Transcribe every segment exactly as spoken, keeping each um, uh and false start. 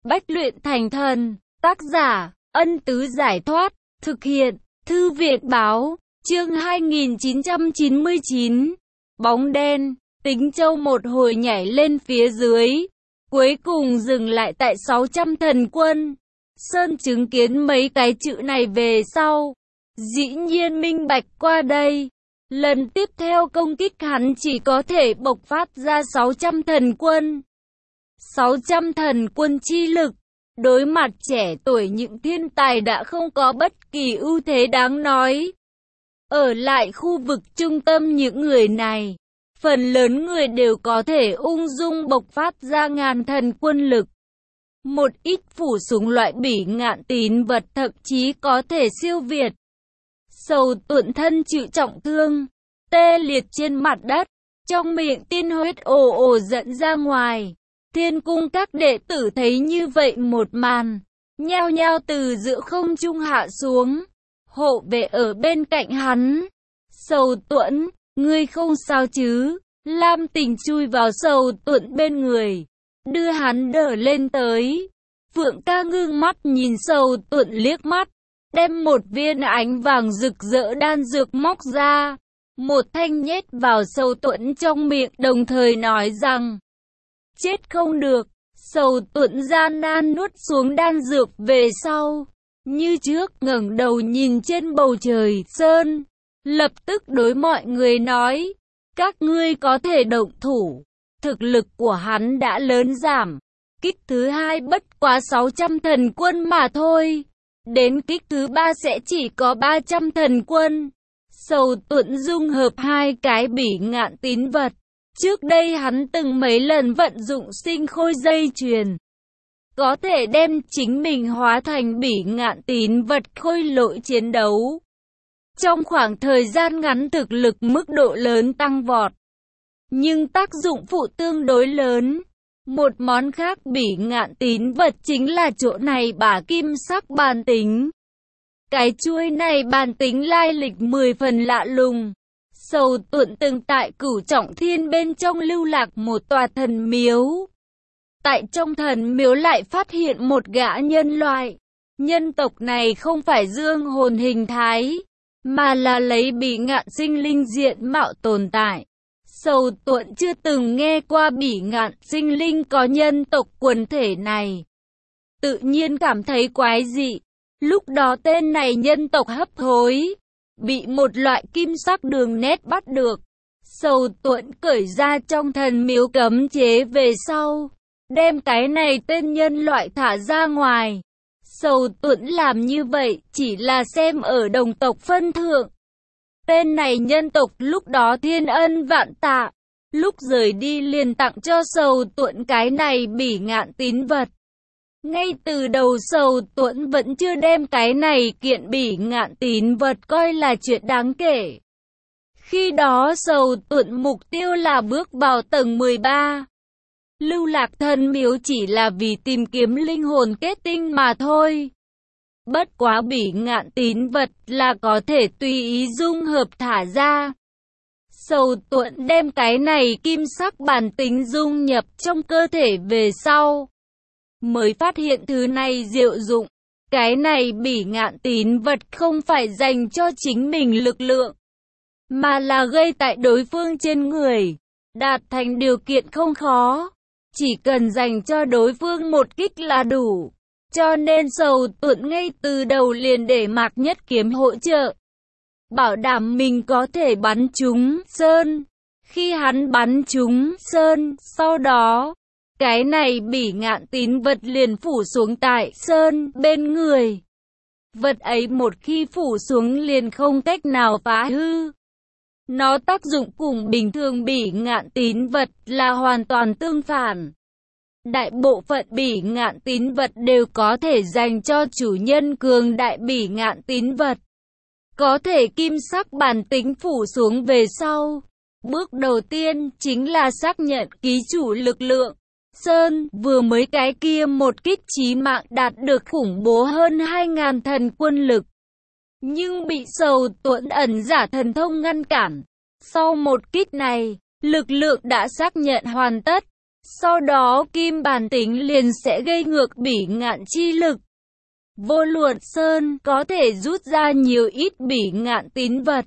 Bách luyện thành thần. Tác giả, Ân Tứ Giải Thoát. Thực hiện, Thư viện Báo. Chương hai nghìn chín trăm chín mươi chín. Bóng đen. Tính Châu một hồi nhảy lên phía dưới, cuối cùng dừng lại tại sáu trăm thần quân. Sơn chứng kiến mấy cái chữ này về sau, dĩ nhiên minh bạch qua đây. Lần tiếp theo công kích hắn chỉ có thể bộc phát ra sáu trăm thần quân. sáu trăm thần quân chi lực, đối mặt trẻ tuổi những thiên tài đã không có bất kỳ ưu thế đáng nói. Ở lại khu vực trung tâm những người này, phần lớn người đều có thể ung dung bộc phát ra ngàn thần quân lực. Một ít phủ súng loại bỉ ngạn tín vật thậm chí có thể siêu việt. Sầu Tuận thân chịu trọng thương, tê liệt trên mặt đất, trong miệng tiên huyết ồ ồ dẫn ra ngoài. Thiên cung các đệ tử thấy như vậy một màn, nhao nhao từ giữa không trung hạ xuống, hộ vệ ở bên cạnh hắn. Sầu Tuận, ngươi không sao chứ? Lam Tình chui vào Sầu Tuận bên người, đưa hắn đỡ lên tới. Phượng Ca ngưng mắt nhìn Sầu Tuận liếc mắt, đem một viên ánh vàng rực rỡ đan dược móc ra, một thanh nhét vào Sầu Tuận trong miệng, đồng thời nói rằng: chết không được. Sầu Tuận gian nan nuốt xuống đan dược về sau, như trước ngẩng đầu nhìn trên bầu trời sơn, lập tức đối mọi người nói: các ngươi có thể động thủ. Thực lực của hắn đã lớn giảm, kích thứ hai bất quá sáu trăm thần quân mà thôi, đến kích thứ ba sẽ chỉ có ba trăm thần quân. Sầu Tuận dung hợp hai cái bỉ ngạn tín vật. Trước đây hắn từng mấy lần vận dụng sinh khôi dây chuyền, có thể đem chính mình hóa thành bỉ ngạn tín vật khôi lỗi chiến đấu. Trong khoảng thời gian ngắn thực lực mức độ lớn tăng vọt, nhưng tác dụng phụ tương đối lớn. Một món khác bỉ ngạn tín vật chính là chỗ này bả kim sắc bàn tính. Cái chuôi này bàn tính lai lịch mười phần lạ lùng. Sầu Tuận từng tại Cửu Trọng Thiên bên trong lưu lạc một tòa thần miếu. Tại trong thần miếu lại phát hiện một gã nhân loại. Nhân tộc này không phải dương hồn hình thái, mà là lấy bỉ ngạn sinh linh diện mạo tồn tại. Sầu Tuận chưa từng nghe qua bỉ ngạn sinh linh có nhân tộc quần thể này, tự nhiên cảm thấy quái dị. Lúc đó tên này nhân tộc hấp hối, bị một loại kim sắc đường nét bắt được. Sầu Tuận cởi ra trong thần miếu cấm chế về sau, đem cái này tên nhân loại thả ra ngoài. Sầu Tuận làm như vậy chỉ là xem ở đồng tộc phân thượng. Tên này nhân tộc lúc đó thiên ân vạn tạ, lúc rời đi liền tặng cho Sầu Tuận cái này bỉ ngạn tín vật. Ngay từ đầu Sầu Tuận vẫn chưa đem cái này kiện bỉ ngạn tín vật coi là chuyện đáng kể. Khi đó Sầu Tuận mục tiêu là bước vào tầng mười ba. Lưu lạc thần miếu chỉ là vì tìm kiếm linh hồn kết tinh mà thôi. Bất quá bỉ ngạn tín vật là có thể tùy ý dung hợp thả ra. Sầu Tuận đem cái này kim sắc bản tính dung nhập trong cơ thể về sau, mới phát hiện thứ này diệu dụng. Cái này bỉ ngạn tín vật không phải dành cho chính mình lực lượng, mà là gây tại đối phương trên người. Đạt thành điều kiện không khó, chỉ cần dành cho đối phương một kích là đủ. Cho nên Sầu Tuận ngay từ đầu liền để Mạc Nhất Kiếm hỗ trợ, bảo đảm mình có thể bắn trúng sơn. Khi hắn bắn trúng sơn, sau đó cái này bỉ ngạn tín vật liền phủ xuống tại sơn bên người. Vật ấy một khi phủ xuống liền không cách nào phá hư. Nó tác dụng cùng bình thường bỉ ngạn tín vật là hoàn toàn tương phản. Đại bộ phận bỉ ngạn tín vật đều có thể dành cho chủ nhân cường đại bỉ ngạn tín vật. Có thể kim sắc bản tính phủ xuống về sau, bước đầu tiên chính là xác nhận ký chủ lực lượng. Sơn vừa mới cái kia một kích chí mạng đạt được khủng bố hơn hai ngàn thần quân lực, nhưng bị Sầu Tuận ẩn giả thần thông ngăn cản. Sau một kích này, lực lượng đã xác nhận hoàn tất. Sau đó kim bản tính liền sẽ gây ngược bỉ ngạn chi lực. Vô luận Sơn có thể rút ra nhiều ít bỉ ngạn tín vật,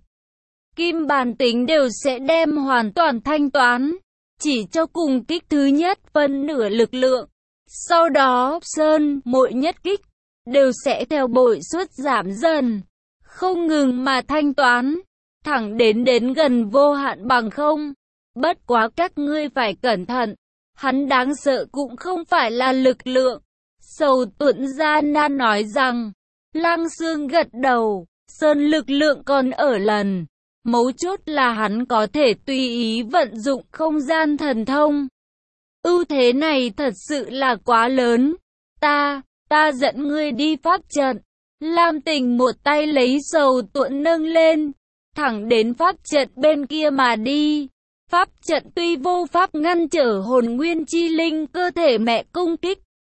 kim bản tính đều sẽ đem hoàn toàn thanh toán, chỉ cho cùng kích thứ nhất phân nửa lực lượng. Sau đó Sơn mỗi nhất kích đều sẽ theo bội suất giảm dần, không ngừng mà thanh toán, thẳng đến đến gần vô hạn bằng không. Bất quá các ngươi phải cẩn thận, hắn đáng sợ cũng không phải là lực lượng. Sầu Tuẫn Gia Na nói rằng, Lăng Xương gật đầu, Sơn lực lượng còn ở lần. Mấu chốt là hắn có thể tùy ý vận dụng không gian thần thông. Ưu thế này thật sự là quá lớn. Ta, ta dẫn ngươi đi pháp trận. Lam Tình một tay lấy Sầu Tuẫn nâng lên, thẳng đến pháp trận bên kia mà đi. Pháp trận tuy vô pháp ngăn trở hồn nguyên chi linh cơ thể mẹ công kích,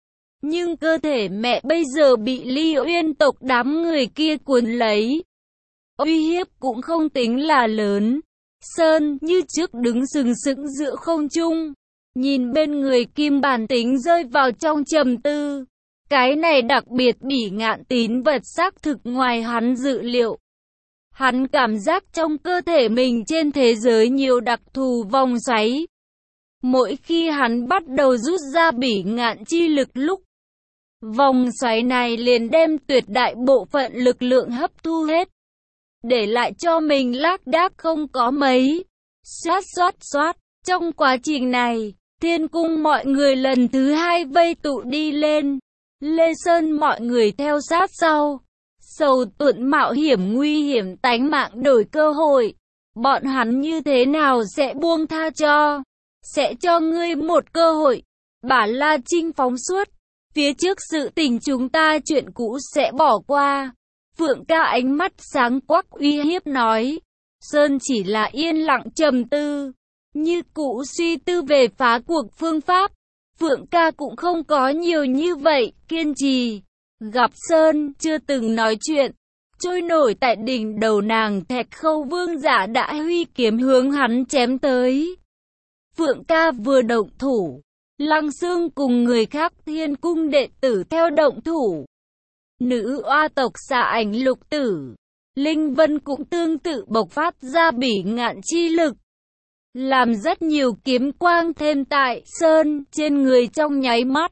nhưng cơ thể mẹ bây giờ bị Ly Uyên tộc đám người kia cuốn lấy. Uy hiếp cũng không tính là lớn. Sơn như trước đứng sừng sững giữa không trung, nhìn bên người kim bản tính rơi vào trong trầm tư. Cái này đặc biệt bỉ ngạn tín vật xác thực ngoài hắn dự liệu. Hắn cảm giác trong cơ thể mình trên thế giới nhiều đặc thù vòng xoáy. Mỗi khi hắn bắt đầu rút ra bỉ ngạn chi lực lúc, vòng xoáy này liền đem tuyệt đại bộ phận lực lượng hấp thu hết, để lại cho mình lác đác không có mấy. Xoát xoát xoát, trong quá trình này, thiên cung mọi người lần thứ hai vây tụ đi lên. Lê Sơn mọi người theo sát sau. Sầu Tuẫn mạo hiểm nguy hiểm tánh mạng đổi cơ hội. Bọn hắn như thế nào sẽ buông tha cho? Sẽ cho ngươi một cơ hội. Bả La Trinh phóng suốt. Phía trước sự tình chúng ta chuyện cũ sẽ bỏ qua. Phượng Ca ánh mắt sáng quắc uy hiếp nói. Sơn chỉ là yên lặng trầm tư, như cũ suy tư về phá cuộc phương pháp. Phượng Ca cũng không có nhiều như vậy, kiên trì. Gặp Sơn, chưa từng nói chuyện. Trôi nổi tại đỉnh đầu nàng Thạch Khâu Vương giả đã huy kiếm hướng hắn chém tới. Phượng Ca vừa động thủ, Lăng Xương cùng người khác thiên cung đệ tử theo động thủ. Nữ oa tộc Xà Ảnh Lục Tử, Linh Vân cũng tương tự bộc phát ra bỉ ngạn chi lực, làm rất nhiều kiếm quang thêm tại Sơn trên người trong nháy mắt.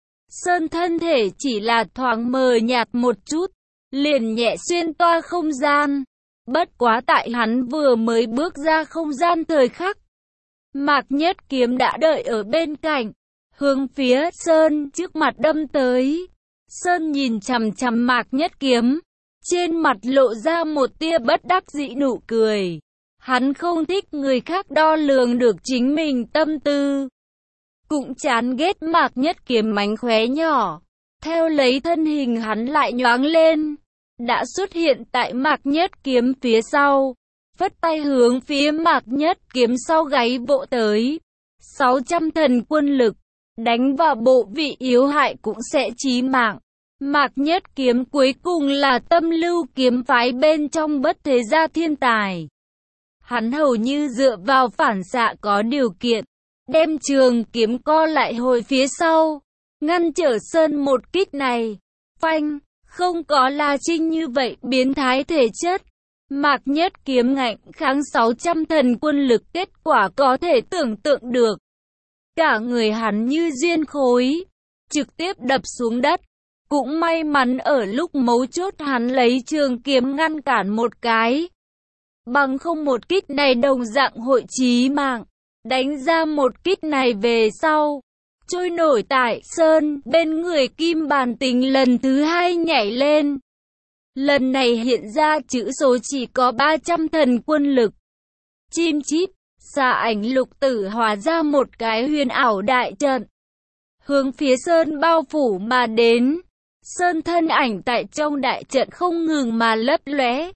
Sơn thân thể chỉ là thoáng mờ nhạt một chút, liền nhẹ xuyên toa không gian. Bất quá tại hắn vừa mới bước ra không gian thời khắc, Mạc Nhất Kiếm đã đợi ở bên cạnh, hướng phía Sơn trước mặt đâm tới. Sơn nhìn chằm chằm Mạc Nhất Kiếm, trên mặt lộ ra một tia bất đắc dĩ nụ cười. Hắn không thích người khác đo lường được chính mình tâm tư, cũng chán ghét Mạc Nhất Kiếm mánh khóe nhỏ. Theo lấy thân hình hắn lại nhoáng lên, đã xuất hiện tại Mạc Nhất Kiếm phía sau, phất tay hướng phía Mạc Nhất Kiếm sau gáy vỗ tới. sáu trăm thần quân lực, đánh vào bộ vị yếu hại cũng sẽ chí mạng. Mạc Nhất Kiếm cuối cùng là Tâm Lưu kiếm phái bên trong Bất Thế Gia thiên tài. Hắn hầu như dựa vào phản xạ có điều kiện, đem trường kiếm co lại hồi phía sau, ngăn trở Sơn một kích này. Phanh, không có La Trinh như vậy biến thái thể chất. Mạc Nhất Kiếm ngạnh kháng sáu trăm thần quân lực, kết quả có thể tưởng tượng được. Cả người hắn như diên khối, trực tiếp đập xuống đất. Cũng may mắn ở lúc mấu chốt hắn lấy trường kiếm ngăn cản một cái. Bằng không một kích này đồng dạng hội chí mạng. Đánh ra một kích này về sau, trôi nổi tại Sơn bên người kim bàn tính lần thứ hai nhảy lên. Lần này hiện ra chữ số chỉ có ba trăm thần quân lực. Chim chít, Xà Ảnh Lục Tử hóa ra một cái huyền ảo đại trận, hướng phía Sơn bao phủ mà đến. Sơn thân ảnh tại trong đại trận không ngừng mà lấp lóe.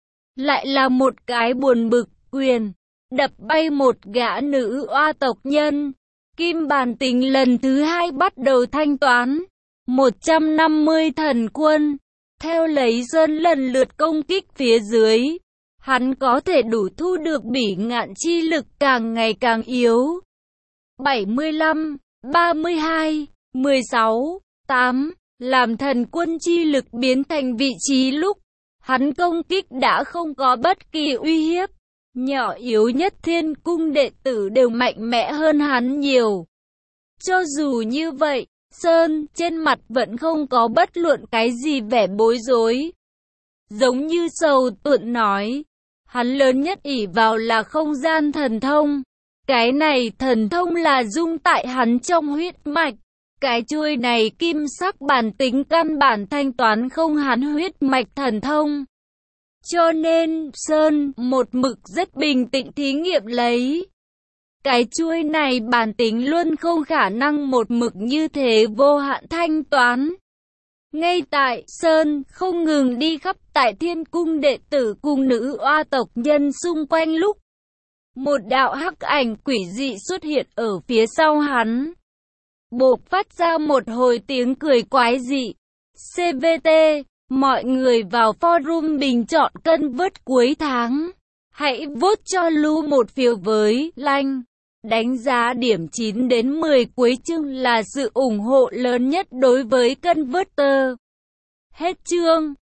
Lại là một cái buồn bực quyền, đập bay một gã nữ oa tộc nhân. Kim bàn tính lần thứ hai bắt đầu thanh toán. một trăm năm mươi thần quân. Theo lấy Sơn lần lượt công kích phía dưới, hắn có thể đủ thu được bỉ ngạn chi lực càng ngày càng yếu. bảy mươi lăm, ba mươi hai, mười sáu, tám. Làm thần quân chi lực biến thành vị trí lúc hắn công kích đã không có bất kỳ uy hiếp. Nhỏ yếu nhất thiên cung đệ tử đều mạnh mẽ hơn hắn nhiều. Cho dù như vậy, Sơn trên mặt vẫn không có bất luận cái gì vẻ bối rối. Giống như Sầu Tuận nói, hắn lớn nhất ỷ vào là không gian thần thông. Cái này thần thông là dung tại hắn trong huyết mạch. Cái chuôi này kim sắc bản tính căn bản thanh toán không hắn huyết mạch thần thông. Cho nên, Sơn một mực rất bình tĩnh thí nghiệm lấy. Cái chuôi này bản tính luôn không khả năng một mực như thế vô hạn thanh toán. Ngay tại Sơn không ngừng đi khắp tại thiên cung đệ tử cùng nữ oa tộc nhân xung quanh lúc một đạo hắc ảnh quỷ dị xuất hiện ở phía sau hắn. Bộc phát ra một hồi tiếng cười quái dị. xê vê tê, mọi người vào forum bình chọn cân vớt cuối tháng. Hãy vote cho Lu một phiếu với like. Đánh giá điểm chín đến mười cuối chương là sự ủng hộ lớn nhất đối với cân vớt tơ. Hết chương.